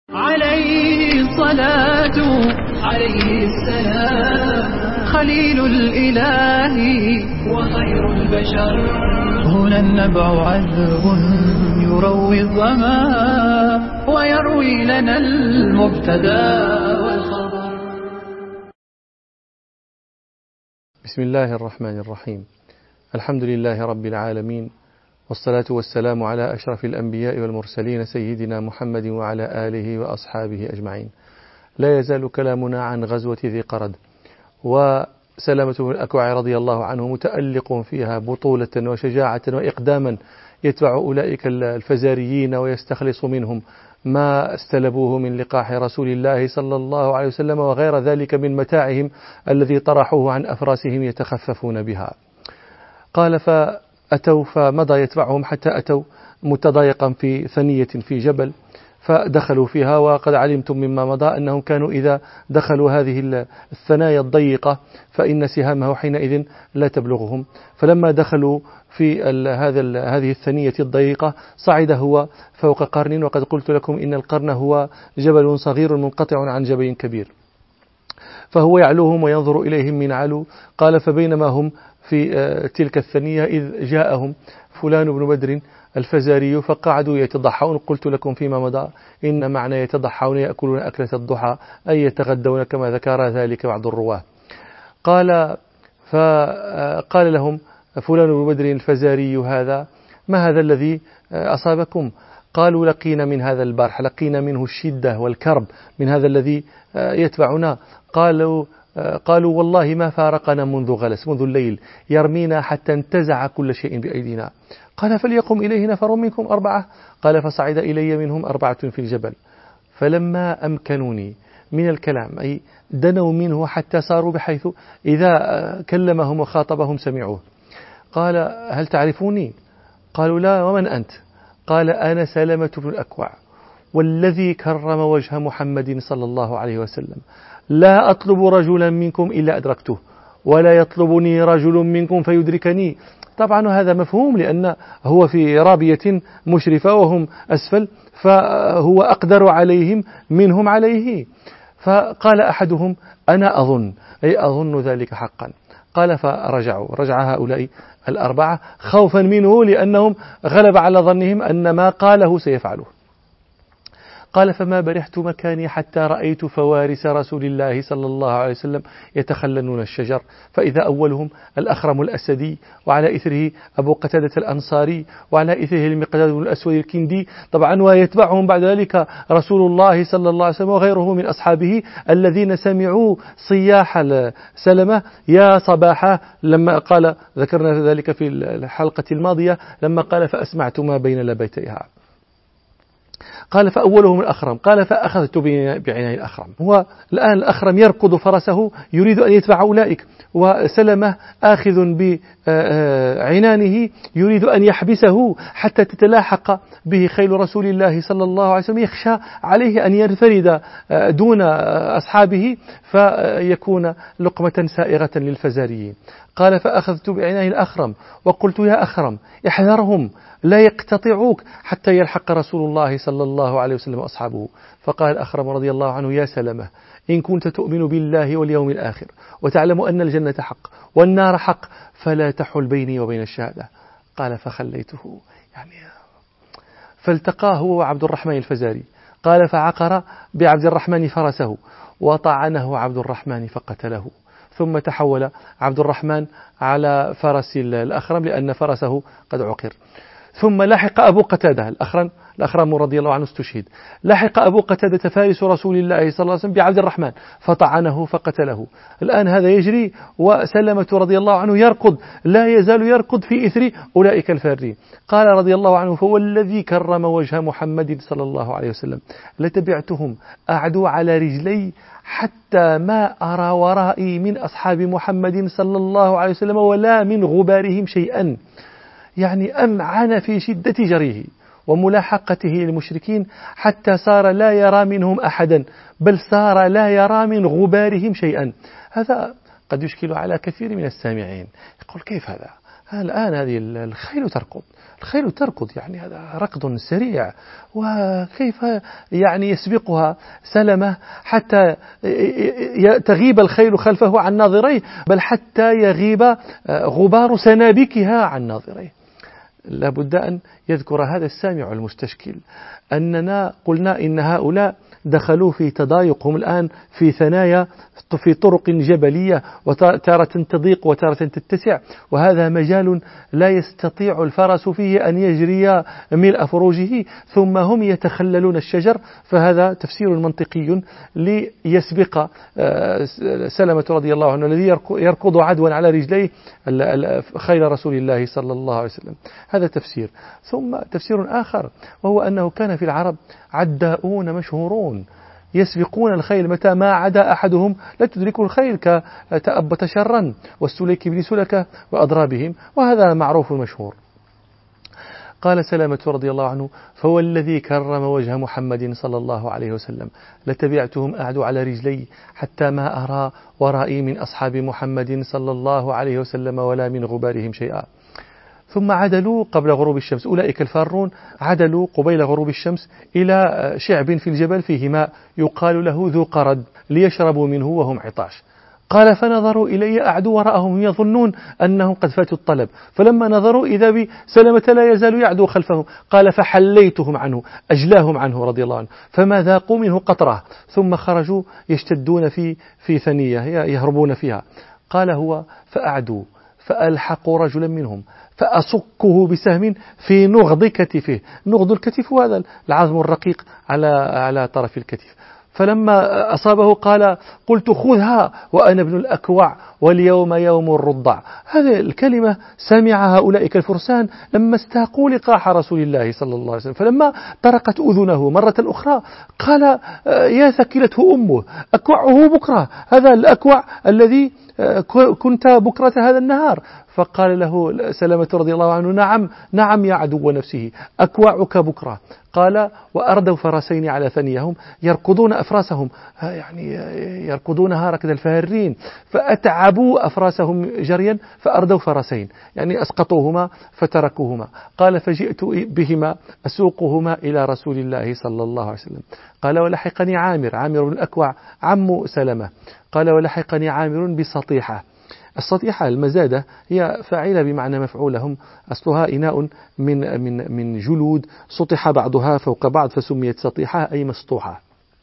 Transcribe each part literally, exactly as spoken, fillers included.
عليه الصلاة عليه السلام خليل الإله وخير البشر. هنا النبع عذب يروي الظما ويروي لنا المبتدا والخبر. بسم الله الرحمن الرحيم. الحمد لله رب العالمين، والصلاة والسلام على أشرف الأنبياء والمرسلين سيدنا محمد وعلى آله وأصحابه أجمعين. لا يزال كلامنا عن غزوة ذي قرد، وسلامة بن الأكوع رضي الله عنه متألق فيها بطولة وشجاعة وإقداما يتبع أولئك الفزاريين ويستخلص منهم ما استلبوه من لقاح رسول الله صلى الله عليه وسلم وغير ذلك من متاعهم الذي طرحوه عن أفراسهم يتخففون بها. قال فأتوا فمضى يتبعهم حتى أتوا متضايقا في ثنية في جبل، فدخلوا فيها، وقد علمتم مما مضى أنهم كانوا إذا دخلوا هذه الثنايا الضيقة فإن سهامه حينئذ لا تبلغهم. فلما دخلوا في هذا هذه الثنية الضيقة صعد هو فوق قرن، وقد قلت لكم إن القرن هو جبل صغير منقطع عن جبل كبير، فهو يعلوهم وينظر إليهم من علو. قال فبينما هم في تلك الثنية إذ جاءهم فلان بن بدر الفزاري فقعدوا يتضحون. قلت لكم فيما مضى إن معنى يتضحون يأكلون أكلة الضحى أي يتغدون كما ذكر ذلك بعض الرواه. قال فقال لهم فلان بن بدر الفزاري هذا ما هذا الذي أصابكم؟ قالوا لقينا من هذا البرح، لقينا منه الشدة والكرب من هذا الذي يتبعنا. قالوا قالوا والله ما فارقنا منذ غلس، منذ الليل يرمينا حتى انتزع كل شيء بأيدينا. قال فليقم إليه نفر منكم أربعة. قال فصعد إلي منهم أربعة في الجبل، فلما أمكنوني من الكلام أي دنوا منه حتى صاروا بحيث إذا كلمهم وخاطبهم سمعوه. قال هل تعرفوني؟ قالوا لا، ومن أنت؟ قال أنا سلامة بن الأكوع، والذي كرم وجه محمد صلى الله عليه وسلم لا أطلب رجلا منكم إلا أدركته، ولا يطلبني رجل منكم فيدركني. طبعا هذا مفهوم، لأن هو في رابية مشرفة وهم أسفل، فهو أقدر عليهم منهم عليه. فقال أحدهم أنا أظن، أي أظن ذلك حقا. قال فرجعوا، رجع هؤلاء الأربعة خوفا منه لأنهم غلب على ظنهم أن ما قاله سيفعله. قال فما برحت مكاني حتى رأيت فوارس رسول الله صلى الله عليه وسلم يتخللون الشجر، فإذا أولهم الأخرم الأسدي، وعلى إثره أبو قتادة الأنصاري، وعلى إثره المقداد بن الأسود الكندي طبعا، ويتبعهم بعد ذلك رسول الله صلى الله عليه وسلم وغيره من أصحابه الذين سمعوا صياح سلمة يا صباحا، لما قال ذكرنا ذلك في الحلقة الماضية لما قال فأسمعت ما بين لبيتيها. قال فأولهم الأخرم. قال فأخذت بعناي الأخرم. هو الآن الأخرم يركض فرسه يريد أن يتبع أولئك، وسلمة آخذ بعنانه يريد أن يحبسه حتى تتلاحق به خيل رسول الله صلى الله عليه وسلم، يخشى عليه أن ينفرد دون أصحابه فيكون لقمة سائغة للفزاريين. قال فأخذت بعناي الأخرم وقلت يا أخرم احذرهم لا يقتطعوك حتى يلحق رسول الله صلى الله عليه وسلم وأصحابه. فقال الأخرم رضي الله عنه يا سلمة إن كنت تؤمن بالله واليوم الآخر وتعلم أن الجنة حق والنار حق فلا تحل بيني وبين الشهادة. قال فخليته، يعني فالتقاه هو وعبد الرحمن الفزاري. قال فعقر بعبد الرحمن فرسه وطعنه عبد الرحمن فقتله، ثم تحول عبد الرحمن على فرس الأخرم لأن فرسه قد عقر. ثم لحق أبو قتادة الأخرم الأخرم رضي الله عنه استشهد، لحق أبو قتادة فارس رسول الله صلى الله عليه وسلم بعبد الرحمن فطعنه فقتله. الآن هذا يجري وسلمة رضي الله عنه يركض، لا يزال يركض في إثر أولئك الفارين. قال رضي الله عنه فوالذي كرم وجه محمد صلى الله عليه وسلم لتبعتهم أعدو على رجلي حتى ما أرى ورائي من أصحاب محمد صلى الله عليه وسلم ولا من غبارهم شيئا. يعني أمعن في شدة جريه وملاحقته للمشركين حتى صار لا يرى منهم أحدا، بل صار لا يرى من غبارهم شيئا. هذا قد يشكل على كثير من السامعين، يقول كيف هذا؟ الآن هذه الخيل تركض، الخيل تركض يعني هذا ركض سريع، وكيف يعني يسبقها سلمة حتى تغيب الخيل خلفه عن ناظريه، بل حتى يغيب غبار سنابكها عن ناظريه. لابد أن يذكر هذا السامع المستشكل أننا قلنا إن هؤلاء دخلوا في تضايق، هم الآن في ثنايا في طرق جبلية، وتارة تضيق وتارة تتسع، وهذا مجال لا يستطيع الفرس فيه أن يجري ملء فروجه، ثم هم يتخللون الشجر. فهذا تفسير منطقي ليسبق سلمة رضي الله عنه الذي يركض عدوا على رجليه خيل رسول الله صلى الله عليه وسلم. هذا تفسير. ثم تفسير آخر، وهو أنه كان في العرب عداؤون مشهورون يسبقون الخيل، متى ما عدا أحدهم لا تدركه الخيل، كتأبت شرا والسليك بن سلكة وأضرابهم، وهذا معروف مشهور. قال سلامة رضي الله عنه: فوالذي كرم وجه محمد صلى الله عليه وسلم لتبعتهم أعدو على رجلي حتى ما أرى ورائي من أصحاب محمد صلى الله عليه وسلم ولا من غبارهم شيئا. ثم عدلوا قبل غروب الشمس، أولئك الفارون عدلوا قبيل غروب الشمس إلى شعب في الجبل فيه ماء يقال له ذو قرد ليشربوا منه وهم عطاش. قال: فنظروا إلي أعدو وراءهم يظنون أنهم قد فاتوا الطلب، فلما نظروا إذا بسلمة لا يزال يعدو خلفهم. قال: فحليتهم عنه، أجلاهم عنه رضي الله عنه، فما ذاقوا منه قطرة، ثم خرجوا يشتدون في في ثنية يهربون فيها. قال هو: فأعدوا فألحقوا رجلا منهم فأصكه بسهم في نغض كتفه. نغض الكتف هذا العظم الرقيق على على طرف الكتف. فلما أصابه قال: قلت خذها وأنا ابن الأكوع واليوم يوم الرضع. هذه الكلمة سمعها أولئك الفرسان لما استاقوا لقاح رسول الله صلى الله عليه وسلم، فلما طرقت أذنه مرة أخرى قال: يا ثكلته أمه، أكوعه بكرة، هذا الأكوع الذي كنت بكرة هذا النهار. فقال له سلمة رضي الله عنه: نعم نعم يا عدو نفسه، أكوعك بكرة. قال: وأردوا فرسين على ثنيهم يركضون أفراسهم، يعني يركضونها ركض الفارين، فأتعبوا أفراسهم جريا فأردوا فرسين، يعني أسقطوهما فتركوهما. قال: فجئت بهما أسوقهما إلى رسول الله صلى الله عليه وسلم. قال: ولحقني عامر، عامر بن الأكوع عم سلمة. قال: ولحقني عامر بسطيحة. السطيحة المزادة هي فاعلة بمعنى مفعولهم، أصلها إناء من من من جلود سطح بعضها فوق بعض فسميت سطيحة أي مسطوحة.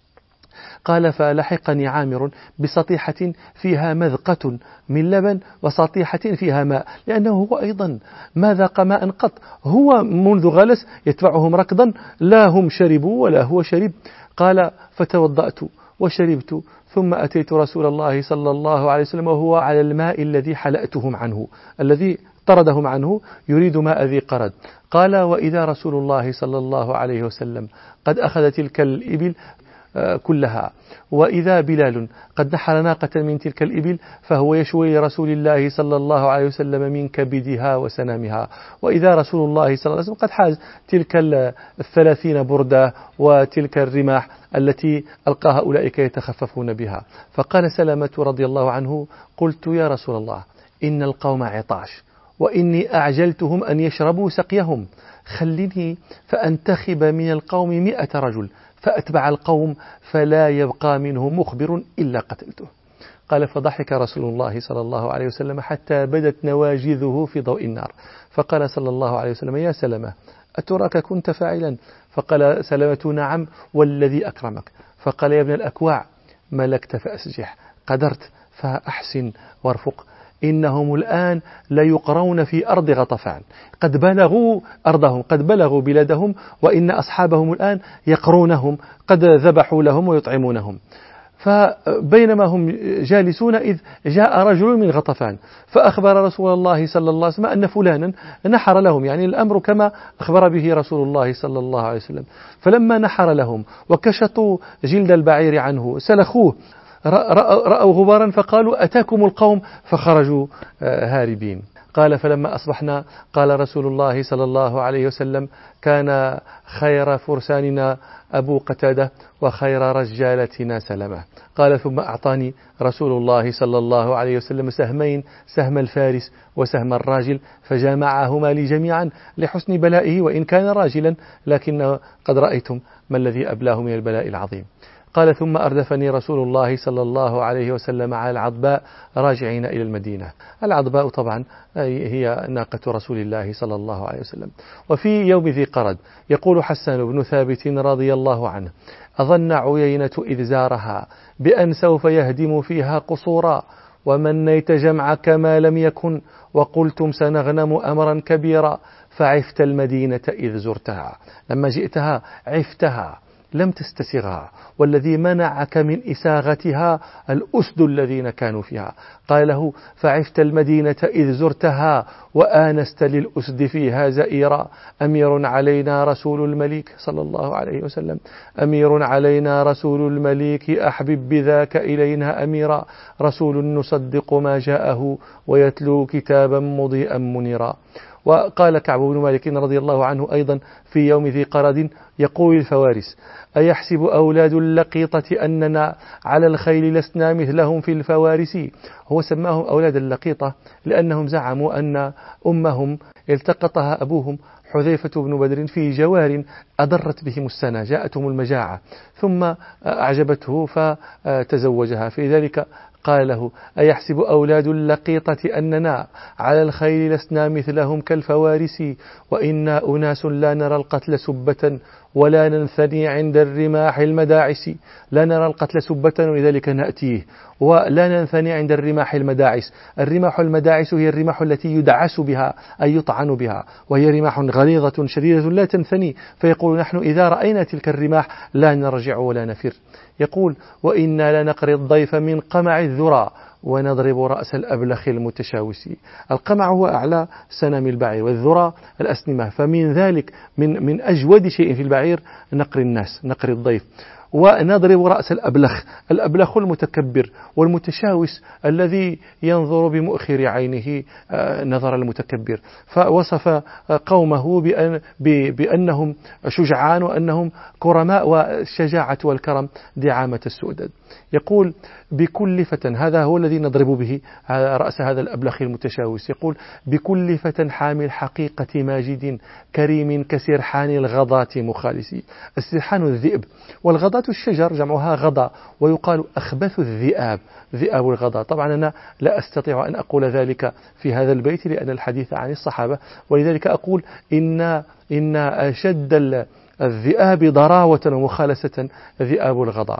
قال: فلحقني عامر بسطيحة فيها مذقة من لبن وسطيحة فيها ماء، لأنه هو أيضا ما ذاق ماء قط، هو منذ غلس يتبعهم ركضا، لا هم شربوا ولا هو شرب. قال: فتوضأت وشربت ثم أتيت رسول الله صلى الله عليه وسلم وهو على الماء الذي حلأتهم عنه، الذي طردهم عنه يريد ماء ذي قرد. قال: وإذا رسول الله صلى الله عليه وسلم قد أخذ تلك الإبل كلها، وإذا بلال قد نحر ناقة من تلك الإبل فهو يشوي لرسول الله صلى الله عليه وسلم من كبدها وسنامها، وإذا رسول الله صلى الله عليه وسلم قد حاز تلك الثلاثين بردة وتلك الرماح التي ألقاها أولئك يتخففون بها. فقال سلمة رضي الله عنه: قلت يا رسول الله إن القوم عطاش وإني أعجلتهم أن يشربوا سقيهم، خلني فأنتخب من القوم مئة رجل فأتبع القوم فلا يبقى منهم مخبر إلا قتلته. قال: فضحك رسول الله صلى الله عليه وسلم حتى بدت نواجذه في ضوء النار. فقال صلى الله عليه وسلم: يا سلمة أتراك كنت فاعلا؟ فقال سلمة: نعم والذي أكرمك. فقال: يا ابن الأكوع ملكت فأسجح، قدرت فأحسن وارفق، إنهم الآن لا يقرون في أرض غطفان، قد بلغوا أرضهم، قد بلغوا بلادهم، وإن أصحابهم الآن يقرونهم، قد ذبحوا لهم ويطعمونهم. فبينما هم جالسون إذ جاء رجل من غطفان فأخبر رسول الله صلى الله عليه وسلم أن فلانا نحر لهم، يعني الأمر كما أخبر به رسول الله صلى الله عليه وسلم. فلما نحر لهم وكشطوا جلد البعير عنه سلخوه رأوا غبارا فقالوا: أتاكم القوم، فخرجوا هاربين. قال فلما أصبحنا قال رسول الله صلى الله عليه وسلم كان خير فرساننا أبو قتادة وخير رجالتنا سلمة. قال ثم أعطاني رسول الله صلى الله عليه وسلم سهمين، سهم الفارس وسهم الراجل، فجمعهما لي جميعا لحسن بلائه وإن كان راجلا، لكن قد رأيتم ما الذي أبلاه من البلاء العظيم. قال ثم أردفني رسول الله صلى الله عليه وسلم على العضباء راجعين إلى المدينة. العضباء طبعا هي ناقة رسول الله صلى الله عليه وسلم. وفي يوم ذي قرد يقول حسان بن ثابت رضي الله عنه أظن عيينة إذ زارها بأن سوف يهدم فيها قصورا ومنيت جمعك ما لم يكن وقلتم سنغنم أمرا كبيرا فعفت المدينة إذ زرتها. لما جئتها عفتها لم تستسغها، والذي منعك من إساغتها الأسد الذين كانوا فيها. قال له فعفت المدينة إذ زرتها وآنست للأسد فيها زئيرا. أمير علينا رسول المليك صلى الله عليه وسلم، أمير علينا رسول المليك أحبب بذاك إلينا أميرا، رسول نصدق ما جاءه ويتلو كتابا مضيئا منيرا. وقال كعب بن مالك رضي الله عنه أيضا في يوم ذي قرد يقول الفوارس أيحسب أولاد اللقيطة أننا على الخيل لسنا مثلهم في الفوارس. هو سماهم أولاد اللقيطة لأنهم زعموا أن أمهم التقطها أبوهم حذيفة بن بدر في جوار أضرت بهم السنة، جاءتهم المجاعة ثم أعجبته فتزوجها. في ذلك قال له أيحسب أولاد اللقيطة أننا على الخيل لسنا مثلهم كالفوارس وإنا أناس لا نرى القتل سبة ولا ننثني عند الرماح المداعس. لا نرى القتل سبة ولذلك نأتيه، ولا ننثني عند الرماح المداعس. الرماح المداعس هي الرماح التي يدعس بها أي يطعن بها، وهي رماح غليظة شديدة لا تنثني، فيقول نحن إذا رأينا تلك الرماح لا نرجع ولا نفر. يقول وإنا لنقري الضيف من قمع الذرى ونضرب رأس الأبلخ المتشاوس. القمع هو أعلى سنم البعير والذرى الأسنمة، فمن ذلك من, من أجود شيء في البعير نقري الناس، نقري الضيف. ونضرب رأس الأبلخ، الأبلخ المتكبر والمتشاوس الذي ينظر بمؤخر عينه نظر المتكبر. فوصف قومه بأن بأنهم شجعان وأنهم كرماء، والشجاعة والكرم دعامة السؤدد. يقول بكل فتى، هذا هو الذي نضرب به رأس هذا الأبلخ المتشاوس، يقول بكل فتى حامل حقيقة ماجد كريم كسرحان الغضاة مخالسي. السرحان الذئب، والغضاة الشجر جمعها غضا، ويقال أخبث الذئاب ذئاب الغضا. طبعا أنا لا أستطيع أن أقول ذلك في هذا البيت لأن الحديث عن الصحابة، ولذلك أقول إن إن أشد الذئاب ضراوة ومخالسة ذئاب الغضا.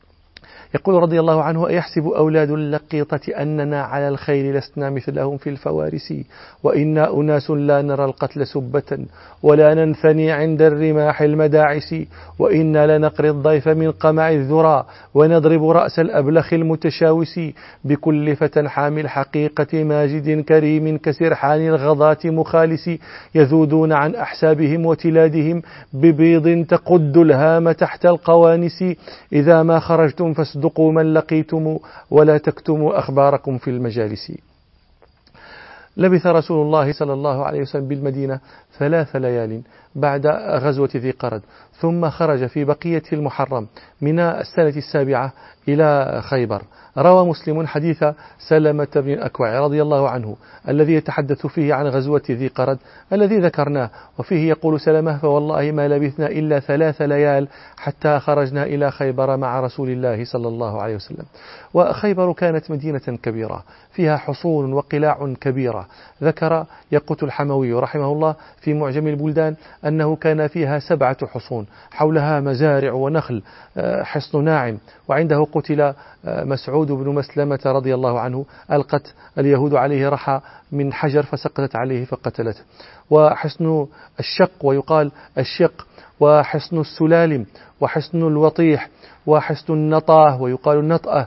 يقول رضي الله عنه أيحسب أولاد اللقيطة أننا على الخيل لسنا مثلهم في الفوارس وإنا أناس لا نرى القتل سبة ولا ننثني عند الرماح المداعس وإنا لنقري الضيف من قمع الذرى ونضرب رأس الأبلخ المتشاوس بكل فتى حامل حقيقة ماجد كريم كسرحان الغضاة مخالس يذودون عن أحسابهم وتلادهم ببيض تقد الهام تحت القوانس إذا ما خرجتم فاصدقوا من لقيتم ولا تكتموا أخباركم في المجالس. لبث رسول الله صلى الله عليه وسلم بالمدينة ثلاث ليال بعد غزوة ذي قرد، ثم خرج في بقية المحرم من السنة السابعة إلى خيبر. روى مسلم حديث سلمة بن الأكوع رضي الله عنه الذي يتحدث فيه عن غزوة ذي قرد الذي ذكرناه، وفيه يقول سلمة فوالله ما لبثنا إلا ثلاث ليال حتى خرجنا إلى خيبر مع رسول الله صلى الله عليه وسلم. وخيبر كانت مدينة كبيرة فيها حصون وقلاع كبيرة. ذكر يقوت الحموي رحمه الله في معجم البلدان أنه كان فيها سبعة حصون حولها مزارع ونخل، حصن ناعم، وعنده قتل مسعود بن مسلمة رضي الله عنه، ألقت اليهود عليه رحى من حجر فسقطت عليه فقتلته. وحصن الشق ويقال الشق، وحصن السلالم، وحصن الوطيح، وحصن النطاه ويقال النطأة،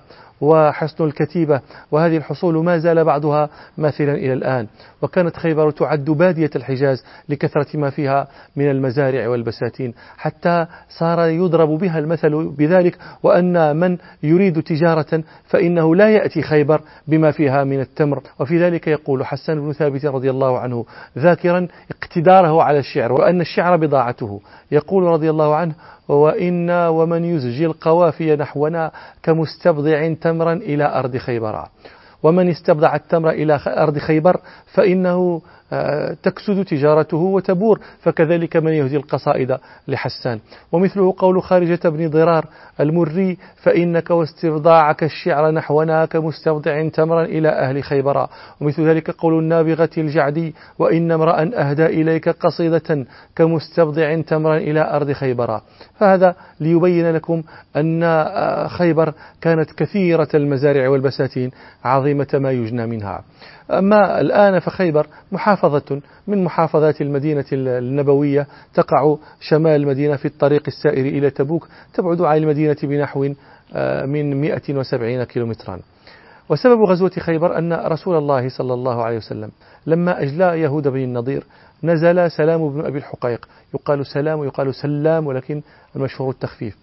وحصن الكتيبة، وهذه الحصول ما زال بعضها ماثلا إلى الآن. وكانت خيبر تعد بادية الحجاز لكثرة ما فيها من المزارع والبساتين، حتى صار يضرب بها المثل بذلك، وأن من يريد تجارة فإنه لا يأتي خيبر بما فيها من التمر. وفي ذلك يقول حسان بن ثابت رضي الله عنه ذاكرا اقتداره على الشعر وأن الشعر بضاعته، يقول رضي الله عنه: وإنا ومن يزجي القوافي نحونا كمستبضع تمرا إلى أرض خيبر. ومن استبضع التمر إلى أرض خيبر فإنه تكسد تجارته وتبور، فكذلك من يهدي القصائد لحسان. ومثله قول خارجة بن ضرار المري: فإنك واستبضاعك الشعر نحونا كمستبضع تمرا إلى أهل خيبر. ومثل ذلك قول النابغة الجعدي: وإن امرأ أهدى إليك قصيدة كمستبضع تمرا إلى أرض خيبر. فهذا ليبين لكم أن خيبر كانت كثيرة المزارع والبساتين عظيمة ما يجنى منها. أما الآن فخيبر محافظة من محافظات المدينة النبوية، تقع شمال المدينة في الطريق السائر إلى تبوك، تبعد عن المدينة بنحو من مئة وسبعين كيلومترا. وسبب غزوة خيبر أن رسول الله صلى الله عليه وسلم لما أجلى يهود بن النضير نزل سلام بن أبي الحقيق، يقال سلام ويقال سلام ولكن المشهور التخفيف،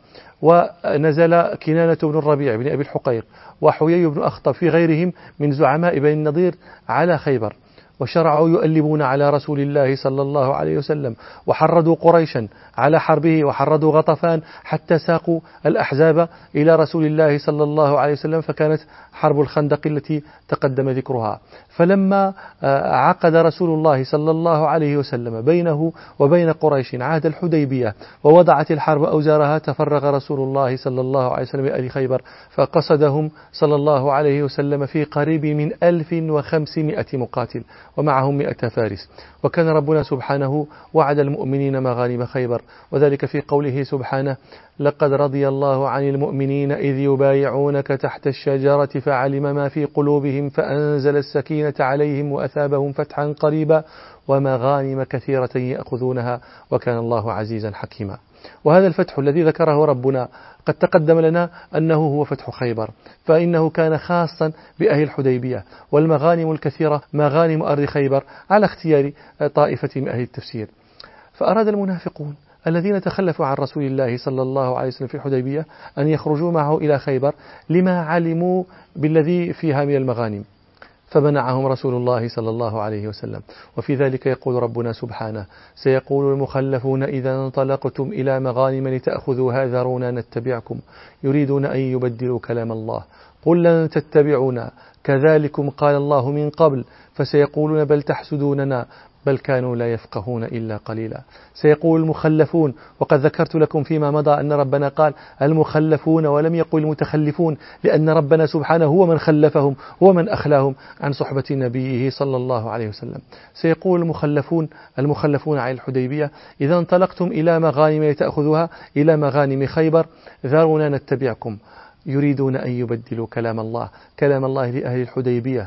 ونزل كنانة بن الربيع بن أبي الحقيق وحيي بن أخطب في غيرهم من زعماء بني النضير على خيبر، وشرعوا يؤلبون على رسول الله صلى الله عليه وسلم، وحرضوا قريشا على حربه، وحرضوا غطفان حتى ساقوا الأحزاب إلى رسول الله صلى الله عليه وسلم، فكانت حرب الخندق التي تقدم ذكرها. فلما عقد رسول الله صلى الله عليه وسلم بينه وبين قريش عهد الحديبية ووضعت الحرب أوزارها، تفرغ رسول الله صلى الله عليه وسلم إلى خيبر، فقصدهم صلى الله عليه وسلم في قريب من ألف وخمسمائة مقاتل ومعهم مئة فارس. وكان ربنا سبحانه وعد المؤمنين مغانم خيبر، وذلك في قوله سبحانه: لقد رضي الله عن المؤمنين إذ يبايعونك تحت الشجرة فعلم ما في قلوبهم فأنزل السكينة عليهم وأثابهم فتحا قريبا ومغانم كثيرة يأخذونها وكان الله عزيزا حكيما. وهذا الفتح الذي ذكره ربنا قد تقدم لنا أنه هو فتح خيبر، فإنه كان خاصا بأهل الحديبية، والمغانم الكثيرة مغانم أرض خيبر على اختيار طائفة من أهل التفسير. فأراد المنافقون الذين تخلفوا عن رسول الله صلى الله عليه وسلم في الحديبية أن يخرجوا معه إلى خيبر لما علموا بالذي فيها من المغانم، فمنعهم رسول الله صلى الله عليه وسلم. وفي ذلك يقول ربنا سبحانه: سيقول المخلفون إذا انطلقتم إلى مغانم لتأخذوها ذرونا نتبعكم يريدون أن يبدلوا كلام الله قل لن تتبعونا كذلكم قال الله من قبل فسيقولون بل تحسدوننا بل كانوا لا يفقهون إلا قليلا. سيقول المخلفون، وقد ذكرت لكم فيما مضى أن ربنا قال المخلفون ولم يقل المتخلفون، لأن ربنا سبحانه هو من خلفهم، هو من أخلاهم عن صحبة نبيه صلى الله عليه وسلم. سيقول المخلفون المخلفون على الحديبية: إذا انطلقتم إلى مغانم تأخذوها إلى مغانم خيبر ذرونا نتبعكم يريدون أن يبدلوا كلام الله، كلام الله لأهل الحديبية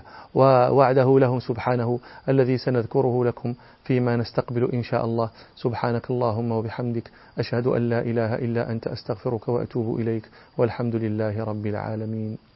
ووعده لهم سبحانه الذي سنذكره لكم فيما نستقبل إن شاء الله. سبحانك اللهم وبحمدك أشهد أن لا إله إلا أنت أستغفرك وأتوب إليك، والحمد لله رب العالمين.